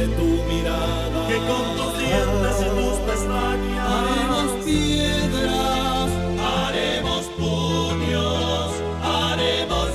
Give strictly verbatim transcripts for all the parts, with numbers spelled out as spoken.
de tu mirada, que con tus dientes y tus pestañas haremos piedras, haremos puños, haremos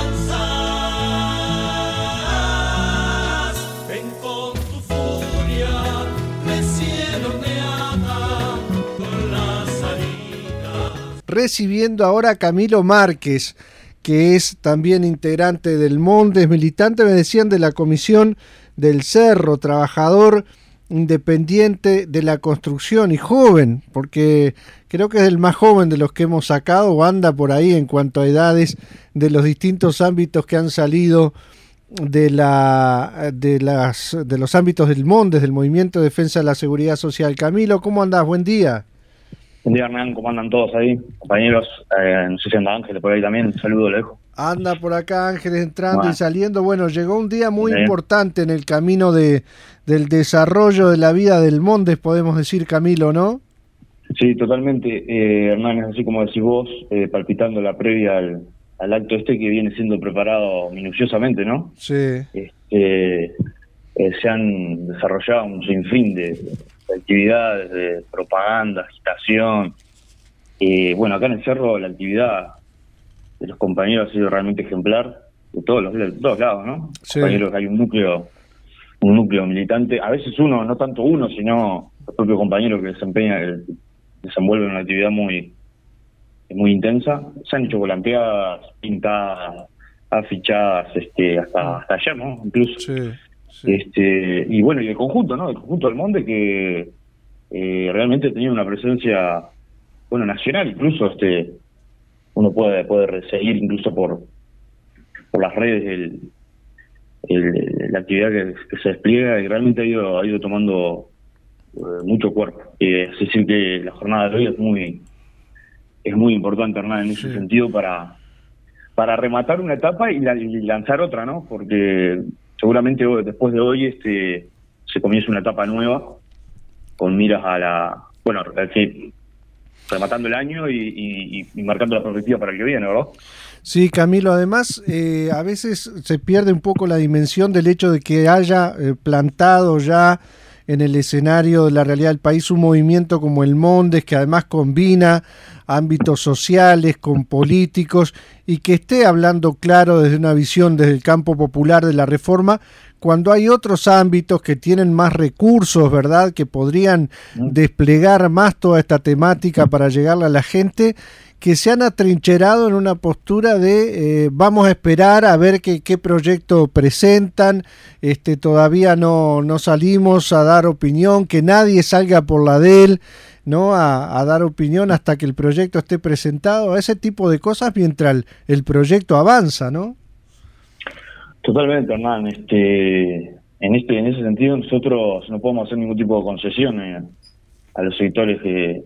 lanzas. Ven con tu furia recién horneada con las harinas. Recibiendo ahora a Camilo Márquez, que es también integrante del Mondes, militante, me decían, de la Comisión del Cerro, trabajador independiente de la construcción y joven, porque creo que es el más joven de los que hemos sacado, o anda por ahí en cuanto a edades, de los distintos ámbitos que han salido de la de las de los ámbitos del Mondes, del Movimiento de Defensa de la Seguridad Social. Camilo, ¿cómo andás? Buen día. Buen día, Hernán, ¿cómo andan todos ahí? Compañeros, eh, no sé si anda Ángeles por ahí también, un saludo, le dejo. Anda por acá Ángeles entrando bueno. y saliendo. Bueno, llegó un día muy Bien. importante en el camino de del desarrollo de la vida del Mondes, podemos decir, Camilo, ¿no? Sí, totalmente, eh, Hernán, es así como decís vos, eh, palpitando la previa al, al acto este que viene siendo preparado minuciosamente, ¿no? Sí. Este, eh, se han desarrollado un sinfín de, de actividades, de propaganda, agitación. Eh, bueno, acá en el Cerro la actividad de los compañeros ha sido realmente ejemplar, de todos los de todos lados, ¿no? Sí. Compañeros, hay un núcleo, un núcleo militante, a veces uno, no tanto uno, sino el propio compañero que desempeña, que desenvuelve una actividad muy, muy intensa. Se han hecho volanteadas, pintadas, afichadas, este, hasta, hasta ayer, ¿no? Incluso. Sí, sí. Este, y bueno, y el conjunto, ¿no? El conjunto del Monte que eh, realmente tenía una presencia, bueno, nacional, incluso este uno puede puede seguir incluso por por las redes el, el, la actividad que, que se despliega, y realmente ha ido ha ido tomando eh, mucho cuerpo. Eh, es decir, que la jornada de hoy es muy es muy importante, Hernán, en ese Sí. sentido, para para rematar una etapa y, la, y lanzar otra, ¿no? Porque seguramente hoy, después de hoy este se comienza una etapa nueva con miras a la bueno que rematando el año y, y, y marcando la perspectiva para el que viene, ¿verdad? Sí, Camilo, además eh, a veces se pierde un poco la dimensión del hecho de que haya eh, plantado ya en el escenario de la realidad del país un movimiento como el Mondes, que además combina ámbitos sociales con políticos y que esté hablando claro desde una visión desde el campo popular de la reforma, cuando hay otros ámbitos que tienen más recursos, ¿verdad?, que podrían desplegar más toda esta temática para llegarle a la gente, que se han atrincherado en una postura de eh, vamos a esperar a ver qué, qué proyecto presentan, este todavía no, no salimos a dar opinión, que nadie salga por la de él, ¿no? A, a dar opinión hasta que el proyecto esté presentado, ese tipo de cosas mientras el, el proyecto avanza, ¿no? Totalmente, Hernán. Este, en este, en ese sentido nosotros no podemos hacer ningún tipo de concesión eh, a los sectores que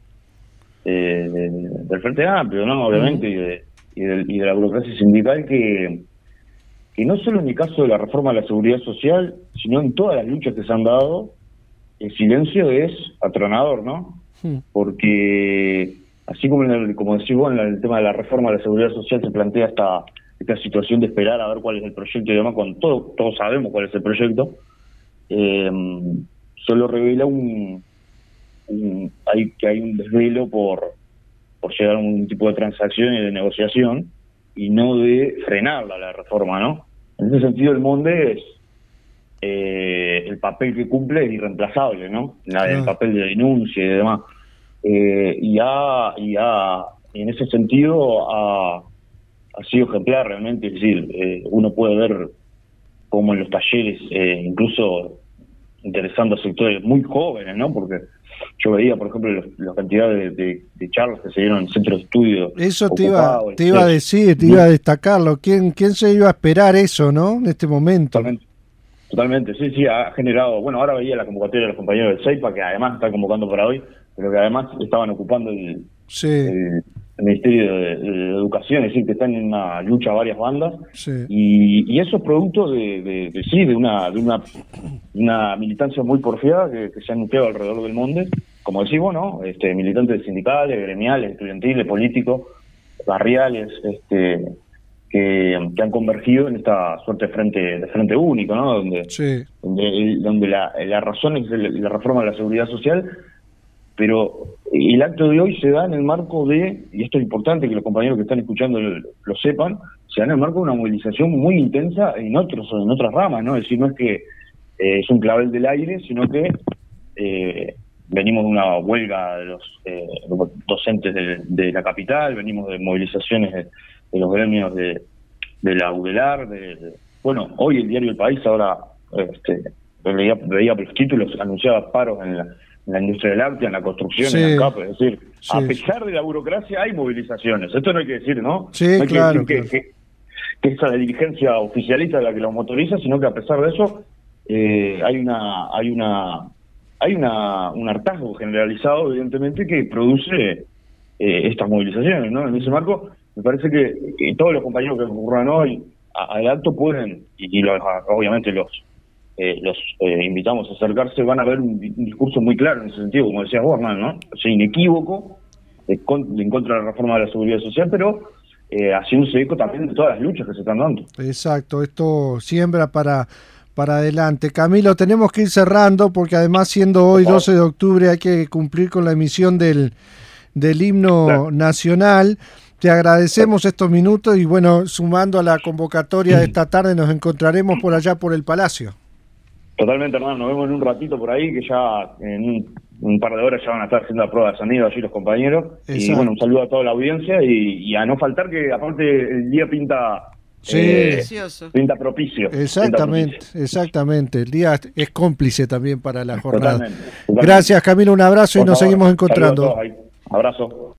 Eh, de, de, del Frente Amplio, ¿no? Obviamente, uh-huh. y, de, y, de, y de la burocracia sindical, que, que no solo en el caso de la reforma de la seguridad social, sino en todas las luchas que se han dado, el silencio es atronador, ¿no? Uh-huh. Porque, así como, en el, como decís vos, en el tema de la reforma de la seguridad social se plantea esta, esta situación de esperar a ver cuál es el proyecto y demás, cuando todo, todos sabemos cuál es el proyecto, eh, solo revela un... hay que hay un desvelo por por llegar a un tipo de transacción y de negociación y no de frenarla la reforma, ¿no? En ese sentido el Mondes eh, el papel que cumple es irreemplazable, ¿no? La, el papel de denuncia y demás, eh, y ha, y ha y en ese sentido ha, ha sido ejemplar realmente. Es decir, eh, uno puede ver cómo en los talleres, eh, incluso interesando a sectores muy jóvenes, ¿no? Porque yo veía, por ejemplo, los, la cantidad de, de, de charlas que se dieron en centros de estudio. Eso te iba, te iba a decir, te iba a destacarlo. ¿Quién, quién se iba a esperar eso, no? En este momento. Totalmente, totalmente, sí, sí, ha generado... Bueno, ahora veía la convocatoria de los compañeros del CEIPA, que además están convocando para hoy, pero que además estaban ocupando el, sí. el, el Ministerio de, de Educación, es decir, que están en una lucha varias bandas, sí. y, y eso es producto de, de, de sí, de una de una, una militancia muy porfiada que, que se ha nucleado alrededor del Mondes, como decimos, ¿no? Este, militantes sindicales, gremiales, estudiantiles, políticos, barriales, este, que, que han convergido en esta suerte de frente de frente único, ¿no? Donde, sí. donde, donde la, la razón es la reforma de la seguridad social, pero el acto de hoy se da en el marco de, y esto es importante que los compañeros que están escuchando lo, lo sepan, se da en el marco de una movilización muy intensa en otros en otras ramas, ¿no? Es decir, no es que eh, es un clavel del aire, sino que eh, venimos de una huelga de los eh, docentes de, de la capital, venimos de movilizaciones de, de los gremios de, de la UDELAR, de, de, bueno, hoy el diario El País, ahora este, veía, veía por los títulos, anunciaba paros en la, en la industria del arte, en la construcción, sí, en la CAP, es decir, sí, a pesar de la burocracia hay movilizaciones, esto no hay que decir, ¿no? Sí, no hay claro, que decir claro. que, que, que es la dirigencia oficialista la que los motoriza, sino que a pesar de eso eh, hay una hay una hay una un hartazgo generalizado, evidentemente, que produce eh, estas movilizaciones, ¿no? En ese marco, me parece que, que todos los compañeros que concurran hoy a- al acto pueden, y, y los, obviamente los eh, los eh, invitamos a acercarse, van a ver un, un discurso muy claro en ese sentido, como decías vos, Hernán, ¿no? O sea, inequívoco, de con, de en contra de la reforma de la seguridad social, pero eh, haciéndose eco también de todas las luchas que se están dando. Exacto, esto siembra para, para adelante. Camilo, tenemos que ir cerrando porque además siendo hoy doce de octubre hay que cumplir con la emisión del, del himno Claro. nacional. Te agradecemos estos minutos y bueno, sumando a la convocatoria de esta tarde nos encontraremos por allá por el Palacio. Totalmente, Hernán, nos vemos en un ratito por ahí, que ya en un, un par de horas ya van a estar haciendo la prueba de sonido allí los compañeros. Exacto. Y bueno, un saludo a toda la audiencia y, y a no faltar que aparte el día pinta Sí. eh, Precioso. pinta propicio. Exactamente, Pinta propicio. exactamente. El día es cómplice también para la jornada. Totalmente, totalmente. Gracias, Camilo, un abrazo y Por nos favor, seguimos saludos a encontrando. todos ahí. Abrazo.